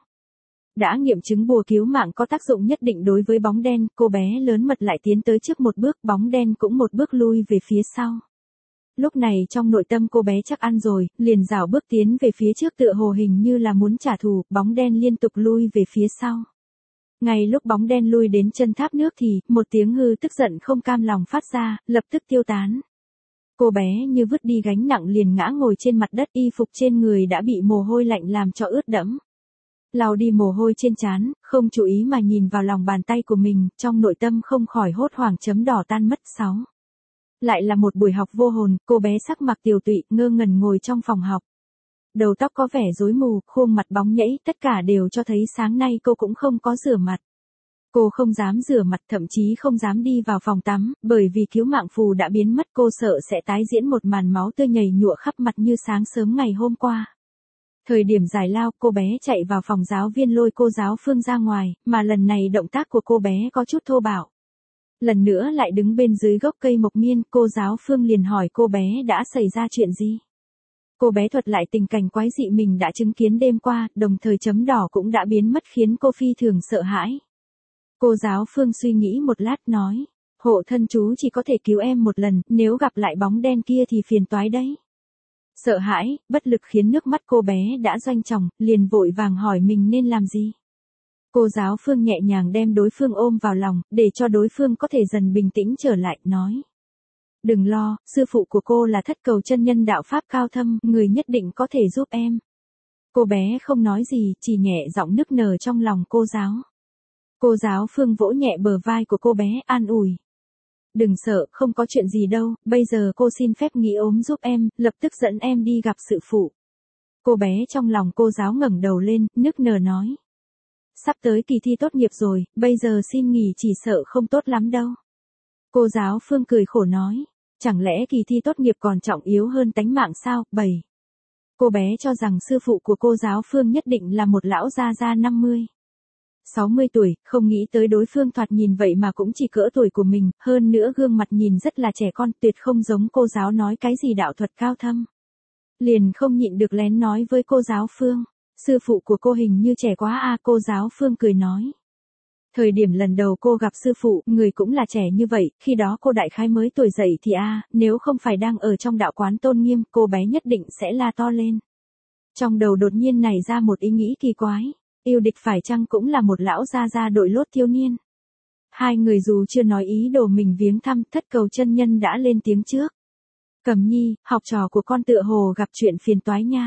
Đã nghiệm chứng bùa cứu mạng có tác dụng nhất định đối với bóng đen, cô bé lớn mật lại tiến tới trước một bước, bóng đen cũng một bước lui về phía sau. Lúc này trong nội tâm cô bé chắc ăn rồi, liền rảo bước tiến về phía trước tựa hồ hình như là muốn trả thù, bóng đen liên tục lui về phía sau. Ngay lúc bóng đen lui đến chân tháp nước thì, một tiếng hư tức giận không cam lòng phát ra, lập tức tiêu tán. Cô bé như vứt đi gánh nặng liền ngã ngồi trên mặt đất, y phục trên người đã bị mồ hôi lạnh làm cho ướt đẫm. Lau đi mồ hôi trên trán, không chú ý mà nhìn vào lòng bàn tay của mình, trong nội tâm không khỏi hốt hoảng chấm đỏ tan mất. Sáu. Lại là một buổi học vô hồn, cô bé sắc mặt tiều tụy, ngơ ngẩn ngồi trong phòng học. Đầu tóc có vẻ rối mù, khuôn mặt bóng nhẫy, tất cả đều cho thấy sáng nay cô cũng không có rửa mặt. Cô không dám rửa mặt, thậm chí không dám đi vào phòng tắm, bởi vì cứu mạng phù đã biến mất, cô sợ sẽ tái diễn một màn máu tươi nhầy nhụa khắp mặt như sáng sớm ngày hôm qua. Thời điểm giải lao, cô bé chạy vào phòng giáo viên lôi cô giáo Phương ra ngoài, mà lần này động tác của cô bé có chút thô bạo. Lần nữa lại đứng bên dưới gốc cây mộc miên, cô giáo Phương liền hỏi cô bé đã xảy ra chuyện gì. Cô bé thuật lại tình cảnh quái dị mình đã chứng kiến đêm qua, đồng thời chấm đỏ cũng đã biến mất khiến cô phi thường sợ hãi. Cô giáo Phương suy nghĩ một lát nói, hộ thân chú chỉ có thể cứu em một lần, nếu gặp lại bóng đen kia thì phiền toái đấy. Sợ hãi, bất lực khiến nước mắt cô bé đã doanh tròng, liền vội vàng hỏi mình nên làm gì. Cô giáo Phương nhẹ nhàng đem đối phương ôm vào lòng, để cho đối phương có thể dần bình tĩnh trở lại, nói. Đừng lo, sư phụ của cô là Thất Cầu chân nhân đạo pháp cao thâm, người nhất định có thể giúp em. Cô bé không nói gì, chỉ nhẹ giọng nức nở trong lòng cô giáo. Cô giáo Phương vỗ nhẹ bờ vai của cô bé, an ủi. Đừng sợ, không có chuyện gì đâu, bây giờ cô xin phép nghỉ ốm giúp em, lập tức dẫn em đi gặp sư phụ. Cô bé trong lòng cô giáo ngẩng đầu lên, nức nở nói. Sắp tới kỳ thi tốt nghiệp rồi, bây giờ xin nghỉ chỉ sợ không tốt lắm đâu. Cô giáo Phương cười khổ nói. Chẳng lẽ kỳ thi tốt nghiệp còn trọng yếu hơn tánh mạng sao? Bảy. Cô bé cho rằng sư phụ của cô giáo Phương nhất định là một lão gia gia năm mươi. sáu mươi tuổi, không nghĩ tới đối phương thoạt nhìn vậy mà cũng chỉ cỡ tuổi của mình, hơn nữa gương mặt nhìn rất là trẻ con, tuyệt không giống cô giáo nói cái gì đạo thuật cao thâm. Liền không nhịn được lén nói với cô giáo Phương, sư phụ của cô hình như trẻ quá à, cô giáo Phương cười nói. Thời điểm lần đầu cô gặp sư phụ, người cũng là trẻ như vậy, khi đó cô đại khái mới tuổi dậy thì a, à, nếu không phải đang ở trong đạo quán tôn nghiêm, cô bé nhất định sẽ la to lên. Trong đầu đột nhiên nảy ra một ý nghĩ kỳ quái, yêu địch phải chăng cũng là một lão gia gia đội lốt thiếu niên. Hai người dù chưa nói ý đồ mình viếng thăm, Thất Cầu chân nhân đã lên tiếng trước. Cẩm Nhi, học trò của con tựa hồ gặp chuyện phiền toái nha.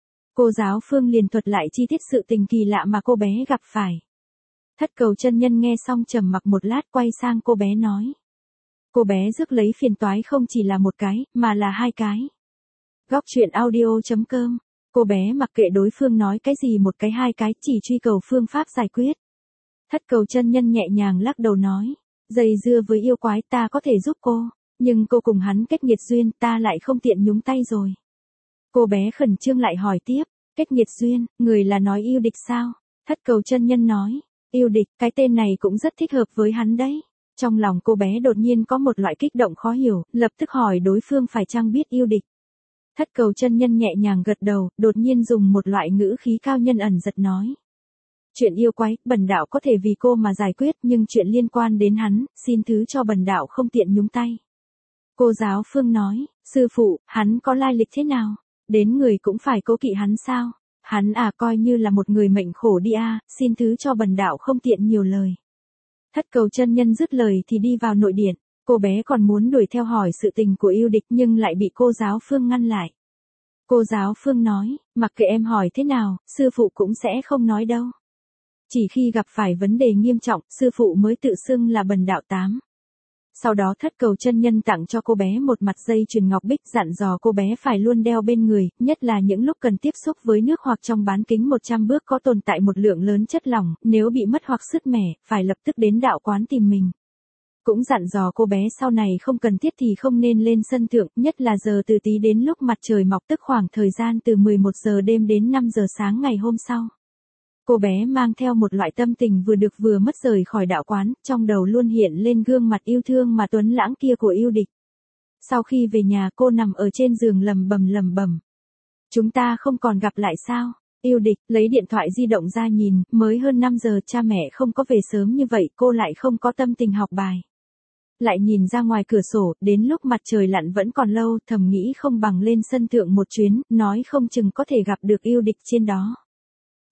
Cô giáo Phương liền thuật lại chi tiết sự tình kỳ lạ mà cô bé gặp phải. Thất Cầu chân nhân nghe xong trầm mặc một lát, quay sang cô bé nói. Cô bé rước lấy phiền toái không chỉ là một cái, mà là hai cái. Góc truyện audio chấm com. Cô bé mặc kệ đối phương nói cái gì một cái hai cái, chỉ truy cầu phương pháp giải quyết. Thất Cầu chân nhân nhẹ nhàng lắc đầu nói. Dây dưa với yêu quái ta có thể giúp cô, nhưng cô cùng hắn kết nghiệt duyên, ta lại không tiện nhúng tay rồi. Cô bé khẩn trương lại hỏi tiếp. Kết nghiệt duyên, người là nói yêu địch sao? Thất Cầu chân nhân nói. Yêu địch, cái tên này cũng rất thích hợp với hắn đấy. Trong lòng cô bé đột nhiên có một loại kích động khó hiểu, lập tức hỏi đối phương phải chăng biết yêu địch. Thất Cầu chân nhân nhẹ nhàng gật đầu, đột nhiên dùng một loại ngữ khí cao nhân ẩn giật nói. Chuyện yêu quái, bần đạo có thể vì cô mà giải quyết, nhưng chuyện liên quan đến hắn, xin thứ cho bần đạo không tiện nhúng tay. Cô giáo Phương nói, sư phụ, hắn có lai lịch thế nào? Đến người cũng phải cố kỵ hắn sao? Hắn à coi như là một người mệnh khổ đi a, xin thứ cho bần đạo không tiện nhiều lời. Thất Cầu chân nhân dứt lời thì đi vào nội điện, cô bé còn muốn đuổi theo hỏi sự tình của yêu địch nhưng lại bị cô giáo Phương ngăn lại. Cô giáo Phương nói, mặc kệ em hỏi thế nào, sư phụ cũng sẽ không nói đâu. Chỉ khi gặp phải vấn đề nghiêm trọng, sư phụ mới tự xưng là bần đạo tám. Sau đó Thất Cầu chân nhân tặng cho cô bé một mặt dây chuyền ngọc bích, dặn dò cô bé phải luôn đeo bên người, nhất là những lúc cần tiếp xúc với nước hoặc trong bán kính một trăm bước có tồn tại một lượng lớn chất lỏng, nếu bị mất hoặc sứt mẻ, phải lập tức đến đạo quán tìm mình. Cũng dặn dò cô bé sau này không cần thiết thì không nên lên sân thượng, nhất là giờ từ tí đến lúc mặt trời mọc, tức khoảng thời gian từ mười một giờ đêm đến năm giờ sáng ngày hôm sau. Cô bé mang theo một loại tâm tình vừa được vừa mất rời khỏi đạo quán, trong đầu luôn hiện lên gương mặt yêu thương mà tuấn lãng kia của yêu địch. Sau khi về nhà cô nằm ở trên giường lầm bầm lầm bầm. Chúng ta không còn gặp lại sao? Yêu địch lấy điện thoại di động ra nhìn, mới hơn năm giờ, cha mẹ không có về sớm như vậy, cô lại không có tâm tình học bài. Lại nhìn ra ngoài cửa sổ, đến lúc mặt trời lặn vẫn còn lâu, thầm nghĩ không bằng lên sân thượng một chuyến, nói không chừng có thể gặp được yêu địch trên đó.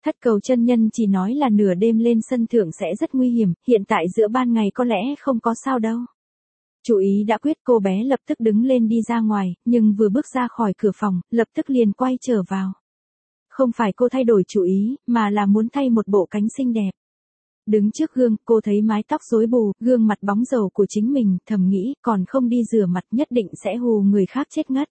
Thất cầu chân nhân chỉ nói là nửa đêm lên sân thượng sẽ rất nguy hiểm, hiện tại giữa ban ngày có lẽ không có sao đâu. Chủ ý đã quyết, cô bé lập tức đứng lên đi ra ngoài, nhưng vừa bước ra khỏi cửa phòng, lập tức liền quay trở vào. Không phải cô thay đổi chủ ý, mà là muốn thay một bộ cánh xinh đẹp. Đứng trước gương, cô thấy mái tóc rối bù, gương mặt bóng dầu của chính mình, thầm nghĩ, còn không đi rửa mặt nhất định sẽ hù người khác chết ngất.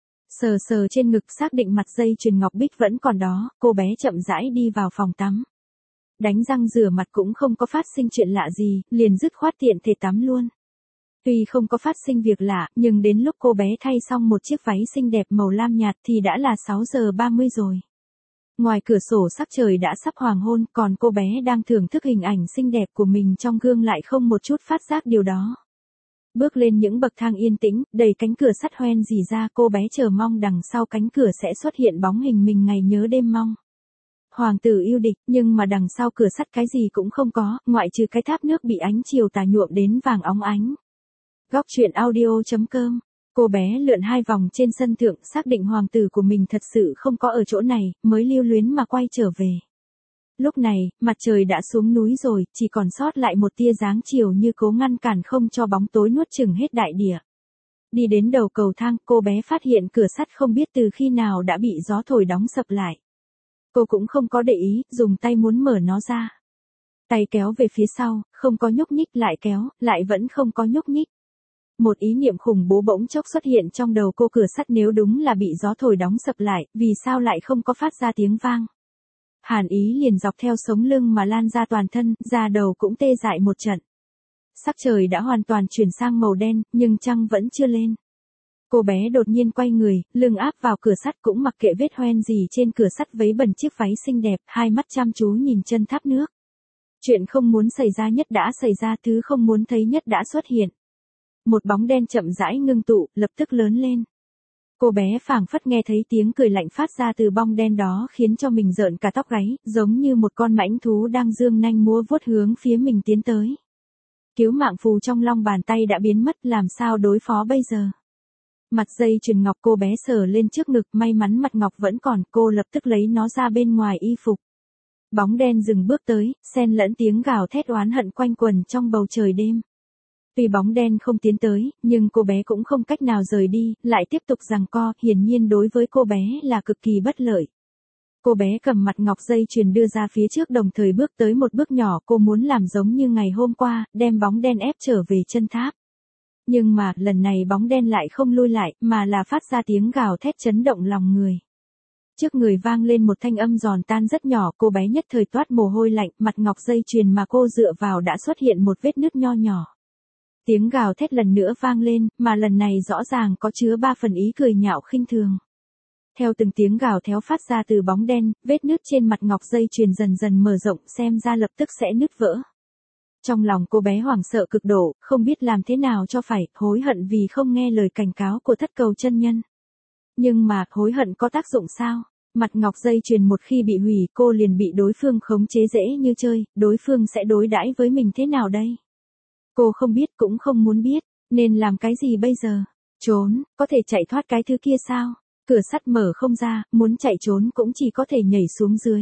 Sờ sờ trên ngực xác định mặt dây chuyền ngọc bích vẫn còn đó, cô bé chậm rãi đi vào phòng tắm. Đánh răng rửa mặt cũng không có phát sinh chuyện lạ gì, liền dứt khoát tiện thể tắm luôn. Tuy không có phát sinh việc lạ, nhưng đến lúc cô bé thay xong một chiếc váy xinh đẹp màu lam nhạt thì đã là sáu giờ ba mươi rồi. Ngoài cửa sổ sắc trời đã sắp hoàng hôn, còn cô bé đang thưởng thức hình ảnh xinh đẹp của mình trong gương lại không một chút phát giác điều đó. Bước lên những bậc thang yên tĩnh, đẩy cánh cửa sắt hoen rỉ ra, cô bé chờ mong đằng sau cánh cửa sẽ xuất hiện bóng hình mình ngày nhớ đêm mong. Hoàng tử yêu địch, nhưng mà đằng sau cửa sắt cái gì cũng không có, ngoại trừ cái tháp nước bị ánh chiều tà nhuộm đến vàng óng ánh. Góc truyện audio chấm com. Cô bé lượn hai vòng trên sân thượng, xác định hoàng tử của mình thật sự không có ở chỗ này, mới lưu luyến mà quay trở về. Lúc này, mặt trời đã xuống núi rồi, chỉ còn sót lại một tia dáng chiều như cố ngăn cản không cho bóng tối nuốt chửng hết đại địa. Đi đến đầu cầu thang, cô bé phát hiện cửa sắt không biết từ khi nào đã bị gió thổi đóng sập lại. Cô cũng không có để ý, dùng tay muốn mở nó ra. Tay kéo về phía sau, không có nhúc nhích, lại kéo, lại vẫn không có nhúc nhích. Một ý niệm khủng bố bỗng chốc xuất hiện trong đầu cô, cửa sắt nếu đúng là bị gió thổi đóng sập lại, vì sao lại không có phát ra tiếng vang. Hàn ý liền dọc theo sống lưng mà lan ra toàn thân, da đầu cũng tê dại một trận. Sắc trời đã hoàn toàn chuyển sang màu đen, nhưng trăng vẫn chưa lên. Cô bé đột nhiên quay người, lưng áp vào cửa sắt, cũng mặc kệ vết hoen gì trên cửa sắt, vấy bẩn chiếc váy xinh đẹp, hai mắt chăm chú nhìn chân tháp nước. Chuyện không muốn xảy ra nhất đã xảy ra, thứ không muốn thấy nhất đã xuất hiện. Một bóng đen chậm rãi ngưng tụ, lập tức lớn lên. Cô bé phảng phất nghe thấy tiếng cười lạnh phát ra từ bóng đen đó, khiến cho mình rợn cả tóc gáy, giống như một con mãnh thú đang dương nanh múa vuốt hướng phía mình tiến tới. Cứu mạng phù trong lòng bàn tay đã biến mất, làm sao đối phó bây giờ? Mặt dây chuyền ngọc cô bé sờ lên trước ngực, may mắn mặt ngọc vẫn còn, cô lập tức lấy nó ra bên ngoài y phục. Bóng đen dừng bước tới, xen lẫn tiếng gào thét oán hận quanh quần trong bầu trời đêm. Tuy bóng đen không tiến tới, nhưng cô bé cũng không cách nào rời đi, lại tiếp tục giằng co, hiển nhiên đối với cô bé là cực kỳ bất lợi. Cô bé cầm mặt ngọc dây chuyền đưa ra phía trước, đồng thời bước tới một bước nhỏ, cô muốn làm giống như ngày hôm qua, đem bóng đen ép trở về chân tháp. Nhưng mà, lần này bóng đen lại không lui lại, mà là phát ra tiếng gào thét chấn động lòng người. Trước người vang lên một thanh âm giòn tan rất nhỏ, cô bé nhất thời toát mồ hôi lạnh, mặt ngọc dây chuyền mà cô dựa vào đã xuất hiện một vết nứt nho nhỏ. Tiếng gào thét lần nữa vang lên, mà lần này rõ ràng có chứa ba phần ý cười nhạo khinh thường. Theo từng tiếng gào thét phát ra từ bóng đen, vết nứt trên mặt ngọc dây chuyền dần dần mở rộng, xem ra lập tức sẽ nứt vỡ. Trong lòng cô bé hoảng sợ cực độ, không biết làm thế nào cho phải, hối hận vì không nghe lời cảnh cáo của thất cầu chân nhân. Nhưng mà, hối hận có tác dụng sao? Mặt ngọc dây chuyền một khi bị hủy, cô liền bị đối phương khống chế dễ như chơi, đối phương sẽ đối đãi với mình thế nào đây? Cô không biết cũng không muốn biết, nên làm cái gì bây giờ? Trốn, có thể chạy thoát cái thứ kia sao? Cửa sắt mở không ra, muốn chạy trốn cũng chỉ có thể nhảy xuống dưới.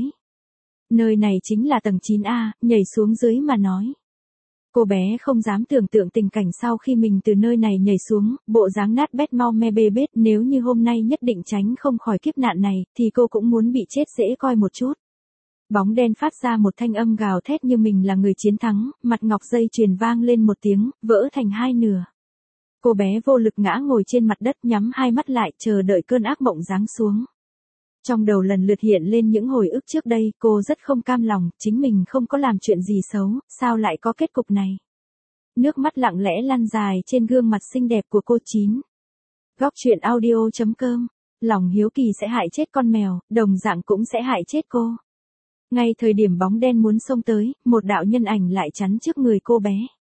Nơi này chính là tầng chín A, nhảy xuống dưới mà nói. Cô bé không dám tưởng tượng tình cảnh sau khi mình từ nơi này nhảy xuống, bộ dáng nát bét mau me bê bết, nếu như hôm nay nhất định tránh không khỏi kiếp nạn này, thì cô cũng muốn bị chết dễ coi một chút. Bóng đen phát ra một thanh âm gào thét như mình là người chiến thắng, mặt ngọc dây chuyền vang lên một tiếng, vỡ thành hai nửa. Cô bé vô lực ngã ngồi trên mặt đất, nhắm hai mắt lại, chờ đợi cơn ác mộng giáng xuống. Trong đầu lần lượt hiện lên những hồi ức trước đây, cô rất không cam lòng, chính mình không có làm chuyện gì xấu, sao lại có kết cục này. Nước mắt lặng lẽ lăn dài trên gương mặt xinh đẹp của cô. Chín. Góc truyện audio chấm com. Lòng hiếu kỳ sẽ hại chết con mèo, đồng dạng cũng sẽ hại chết cô. Ngay thời điểm bóng đen muốn xông tới, một đạo nhân ảnh lại chắn trước người cô bé.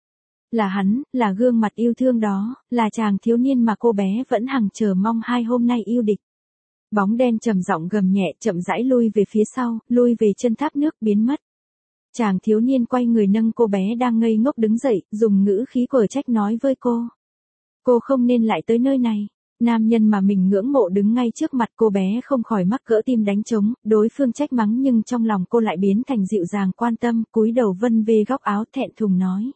Là hắn, là gương mặt yêu thương đó, là chàng thiếu niên mà cô bé vẫn hằng chờ mong hai hôm nay yêu địch. Bóng đen trầm giọng gầm nhẹ, chậm rãi lui về phía sau, lui về chân tháp nước, biến mất. Chàng thiếu niên quay người nâng cô bé đang ngây ngốc đứng dậy, dùng ngữ khí quở trách nói với cô. Cô không nên lại tới nơi này. Nam nhân mà mình ngưỡng mộ đứng ngay trước mặt cô bé không khỏi mắc cỡ tim đánh trống, đối phương trách mắng nhưng trong lòng cô lại biến thành dịu dàng quan tâm, cúi đầu vân về góc áo thẹn thùng nói.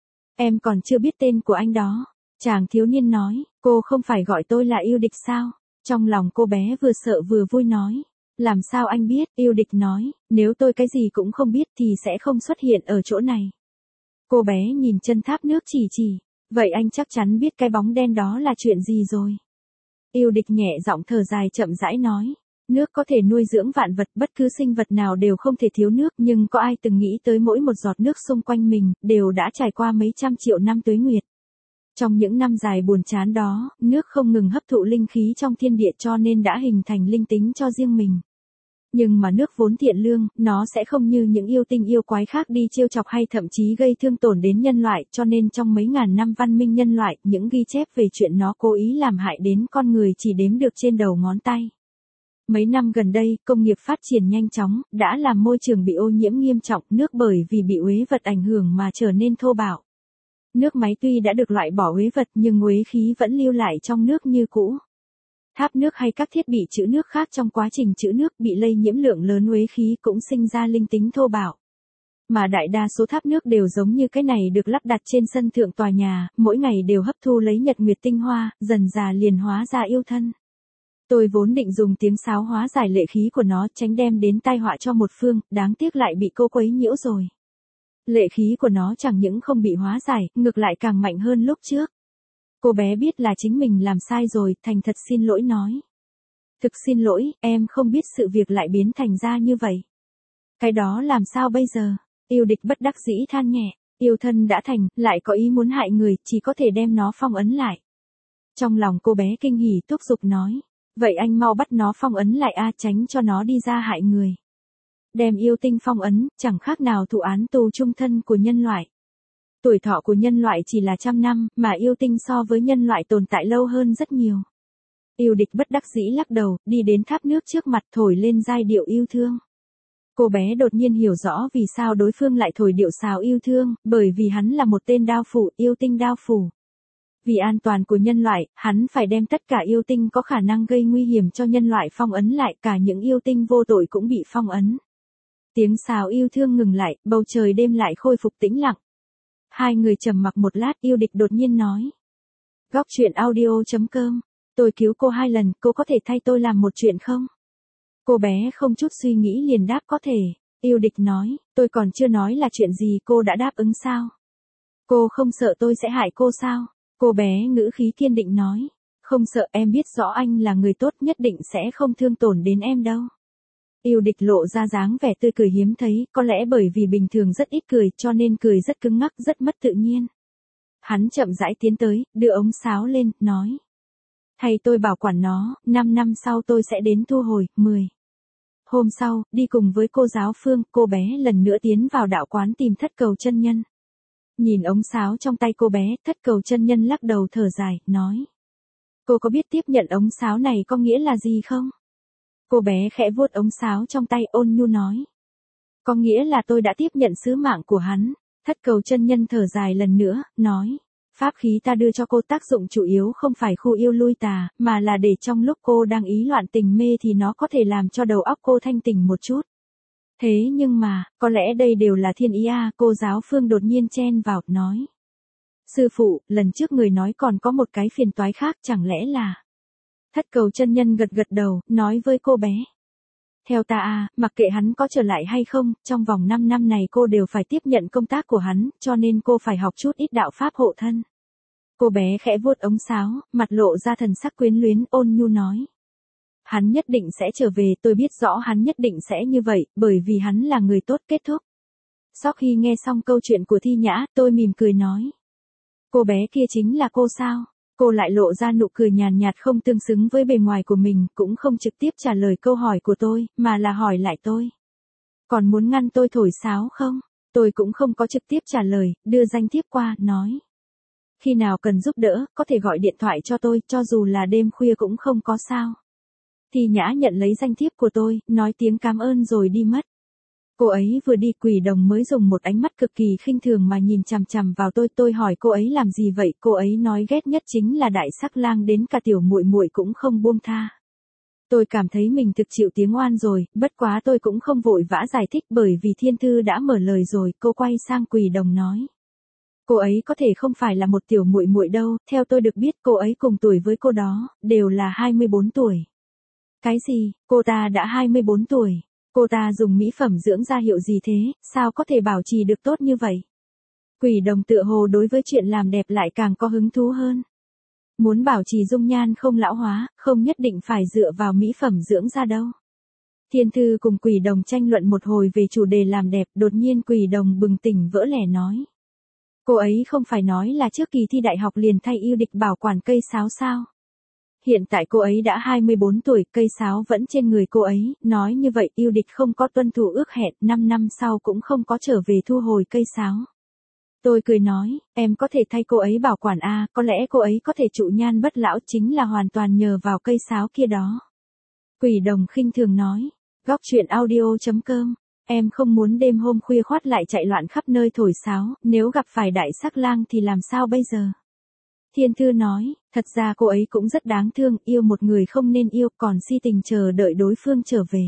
Em còn chưa biết tên của anh đó. Chàng thiếu niên nói, cô không phải gọi tôi là yêu địch sao? Trong lòng cô bé vừa sợ vừa vui nói. Làm sao anh biết? Yêu địch nói, nếu tôi cái gì cũng không biết thì sẽ không xuất hiện ở chỗ này. Cô bé nhìn chân tháp nước chỉ chỉ. Vậy anh chắc chắn biết cái bóng đen đó là chuyện gì rồi. Yêu địch nhẹ giọng thở dài chậm rãi nói. Nước có thể nuôi dưỡng vạn vật, bất cứ sinh vật nào đều không thể thiếu nước, nhưng có ai từng nghĩ tới mỗi một giọt nước xung quanh mình, đều đã trải qua mấy trăm triệu năm tuế nguyệt. Trong những năm dài buồn chán đó, nước không ngừng hấp thụ linh khí trong thiên địa cho nên đã hình thành linh tính cho riêng mình. Nhưng mà nước vốn thiện lương, nó sẽ không như những yêu tinh yêu quái khác đi trêu chọc hay thậm chí gây thương tổn đến nhân loại, cho nên trong mấy ngàn năm văn minh nhân loại, những ghi chép về chuyện nó cố ý làm hại đến con người chỉ đếm được trên đầu ngón tay. Mấy năm gần đây, công nghiệp phát triển nhanh chóng, đã làm môi trường bị ô nhiễm nghiêm trọng, nước bởi vì bị uế vật ảnh hưởng mà trở nên thô bạo. Nước máy tuy đã được loại bỏ uế vật nhưng uế khí vẫn lưu lại trong nước như cũ. Tháp nước hay các thiết bị trữ nước khác trong quá trình trữ nước bị lây nhiễm lượng lớn uế khí cũng sinh ra linh tính thô bạo. Mà đại đa số tháp nước đều giống như cái này được lắp đặt trên sân thượng tòa nhà, mỗi ngày đều hấp thu lấy nhật nguyệt tinh hoa, dần dà liền hóa ra yêu thân. Tôi vốn định dùng tiếng sáo hóa giải lệ khí của nó tránh đem đến tai họa cho một phương, đáng tiếc lại bị cô quấy nhiễu rồi. Lệ khí của nó chẳng những không bị hóa giải, ngược lại càng mạnh hơn lúc trước. Cô bé biết là chính mình làm sai rồi, thành thật xin lỗi nói. Thực xin lỗi, em không biết sự việc lại biến thành ra như vậy. Cái đó làm sao bây giờ? Yêu địch bất đắc dĩ than nhẹ, yêu thân đã thành, lại có ý muốn hại người, chỉ có thể đem nó phong ấn lại. Trong lòng cô bé kinh hỉ thúc giục nói. Vậy anh mau bắt nó phong ấn lại a, tránh cho nó đi ra hại người. Đem yêu tinh phong ấn, chẳng khác nào thụ án tù chung thân của nhân loại. Tuổi thọ của nhân loại chỉ là trăm năm, mà yêu tinh so với nhân loại tồn tại lâu hơn rất nhiều. Yêu địch bất đắc dĩ lắc đầu, đi đến tháp nước trước mặt thổi lên giai điệu yêu thương. Cô bé đột nhiên hiểu rõ vì sao đối phương lại thổi điệu sáo yêu thương, bởi vì hắn là một tên đao phủ, yêu tinh đao phủ. Vì an toàn của nhân loại, hắn phải đem tất cả yêu tinh có khả năng gây nguy hiểm cho nhân loại phong ấn lại, cả những yêu tinh vô tội cũng bị phong ấn. Tiếng sáo yêu thương ngừng lại, bầu trời đêm lại khôi phục tĩnh lặng. Hai người trầm mặc một lát, yêu địch đột nhiên nói. Góc truyện audio chấm com, tôi cứu cô hai lần, cô có thể thay tôi làm một chuyện không? Cô bé không chút suy nghĩ liền đáp có thể. Yêu địch nói, tôi còn chưa nói là chuyện gì cô đã đáp ứng sao? Cô không sợ tôi sẽ hại cô sao? Cô bé ngữ khí kiên định nói. Không sợ, em biết rõ anh là người tốt, nhất định sẽ không thương tổn đến em đâu. Yêu địch lộ ra dáng vẻ tươi cười hiếm thấy, có lẽ bởi vì bình thường rất ít cười cho nên cười rất cứng ngắc, rất mất tự nhiên. Hắn chậm rãi tiến tới, đưa ống sáo lên, nói. Thầy tôi bảo quản nó, năm năm sau tôi sẽ đến thu hồi, mười. Hôm sau, đi cùng với cô giáo Phương, cô bé lần nữa tiến vào đạo quán tìm Thất Cầu chân nhân. Nhìn ống sáo trong tay cô bé, Thất Cầu chân nhân lắc đầu thở dài, nói. Cô có biết tiếp nhận ống sáo này có nghĩa là gì không? Cô bé khẽ vuốt ống sáo trong tay ôn nhu nói. Có nghĩa là tôi đã tiếp nhận sứ mạng của hắn. Thất Cầu chân nhân thở dài lần nữa, nói. Pháp khí ta đưa cho cô tác dụng chủ yếu không phải khu yêu lui tà, mà là để trong lúc cô đang ý loạn tình mê thì nó có thể làm cho đầu óc cô thanh tỉnh một chút. Thế nhưng mà, có lẽ đây đều là thiên ý à, cô giáo Phương đột nhiên chen vào, nói. Sư phụ, lần trước người nói còn có một cái phiền toái khác, chẳng lẽ là... Thất Cầu chân nhân gật gật đầu, nói với cô bé. Theo ta à, mặc kệ hắn có trở lại hay không, trong vòng năm năm này cô đều phải tiếp nhận công tác của hắn, cho nên cô phải học chút ít đạo pháp hộ thân. Cô bé khẽ vuốt ống sáo, mặt lộ ra thần sắc quyến luyến, ôn nhu nói. Hắn nhất định sẽ trở về, tôi biết rõ hắn nhất định sẽ như vậy, bởi vì hắn là người tốt. Kết thúc. Sau khi nghe xong câu chuyện của Thi Nhã, tôi mỉm cười nói. Cô bé kia chính là cô sao? Cô lại lộ ra nụ cười nhàn nhạt không tương xứng với bề ngoài của mình, cũng không trực tiếp trả lời câu hỏi của tôi, mà là hỏi lại tôi. Còn muốn ngăn tôi thổi sáo không? Tôi cũng không có trực tiếp trả lời, đưa danh thiếp qua, nói. Khi nào cần giúp đỡ, có thể gọi điện thoại cho tôi, cho dù là đêm khuya cũng không có sao. Thi Nhã nhận lấy danh thiếp của tôi, nói tiếng cảm ơn rồi đi mất. Cô ấy vừa đi Quỷ Đồng mới dùng một ánh mắt cực kỳ khinh thường mà nhìn chằm chằm vào tôi. Tôi hỏi cô ấy làm gì vậy? Cô ấy nói ghét nhất chính là Đại Sắc Lang, đến cả tiểu muội muội cũng không buông tha. Tôi cảm thấy mình thực chịu tiếng oan rồi, bất quá tôi cũng không vội vã giải thích bởi vì Thiên Thư đã mở lời rồi. Cô quay sang Quỷ Đồng nói: cô ấy có thể không phải là một tiểu muội muội đâu, theo tôi được biết cô ấy cùng tuổi với cô đó, đều là hai mươi bốn tuổi. Cái gì, cô ta đã hai mươi bốn tuổi? Cô ta dùng mỹ phẩm dưỡng da hiệu gì thế, sao có thể bảo trì được tốt như vậy? Quỷ Đồng tựa hồ đối với chuyện làm đẹp lại càng có hứng thú hơn. Muốn bảo trì dung nhan không lão hóa, không nhất định phải dựa vào mỹ phẩm dưỡng da đâu. Thiên Thư cùng Quỷ Đồng tranh luận một hồi về chủ đề làm đẹp, đột nhiên Quỷ Đồng bừng tỉnh vỡ lẽ nói: cô ấy không phải nói là trước kỳ thi đại học liền thay yêu địch bảo quản cây sáo sao? Hiện tại cô ấy đã hai mươi bốn tuổi, cây sáo vẫn trên người cô ấy, nói như vậy yêu địch không có tuân thủ ước hẹn, năm năm sau cũng không có trở về thu hồi cây sáo. Tôi cười nói, em có thể thay cô ấy bảo quản a, có lẽ cô ấy có thể trụ nhan bất lão chính là hoàn toàn nhờ vào cây sáo kia đó. Quỷ Đồng khinh thường nói, góc truyện audio chấm com, em không muốn đêm hôm khuya khoắt lại chạy loạn khắp nơi thổi sáo, nếu gặp phải Đại Sắc Lang thì làm sao bây giờ? Thiên Thư nói, thật ra cô ấy cũng rất đáng thương, yêu một người không nên yêu, còn si tình chờ đợi đối phương trở về.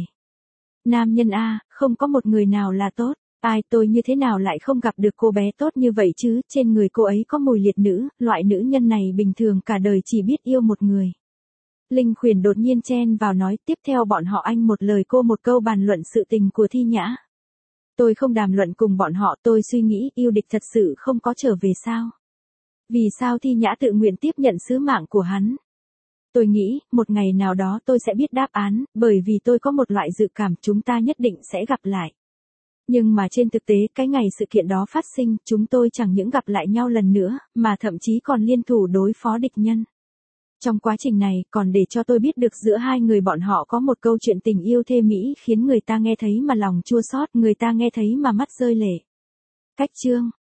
Nam nhân a, không có một người nào là tốt, ai tôi như thế nào lại không gặp được cô bé tốt như vậy chứ, trên người cô ấy có mùi liệt nữ, loại nữ nhân này bình thường cả đời chỉ biết yêu một người. Linh Khuyển đột nhiên chen vào nói, tiếp theo bọn họ anh một lời cô một câu bàn luận sự tình của Thi Nhã. Tôi không đàm luận cùng bọn họ, tôi suy nghĩ yêu địch thật sự không có trở về sao? Vì sao Thi Nhã tự nguyện tiếp nhận sứ mạng của hắn? Tôi nghĩ, một ngày nào đó tôi sẽ biết đáp án, bởi vì tôi có một loại dự cảm chúng ta nhất định sẽ gặp lại. Nhưng mà trên thực tế, cái ngày sự kiện đó phát sinh, chúng tôi chẳng những gặp lại nhau lần nữa, mà thậm chí còn liên thủ đối phó địch nhân. Trong quá trình này, còn để cho tôi biết được giữa hai người bọn họ có một câu chuyện tình yêu thê mỹ khiến người ta nghe thấy mà lòng chua xót, người ta nghe thấy mà mắt rơi lệ. Cách chương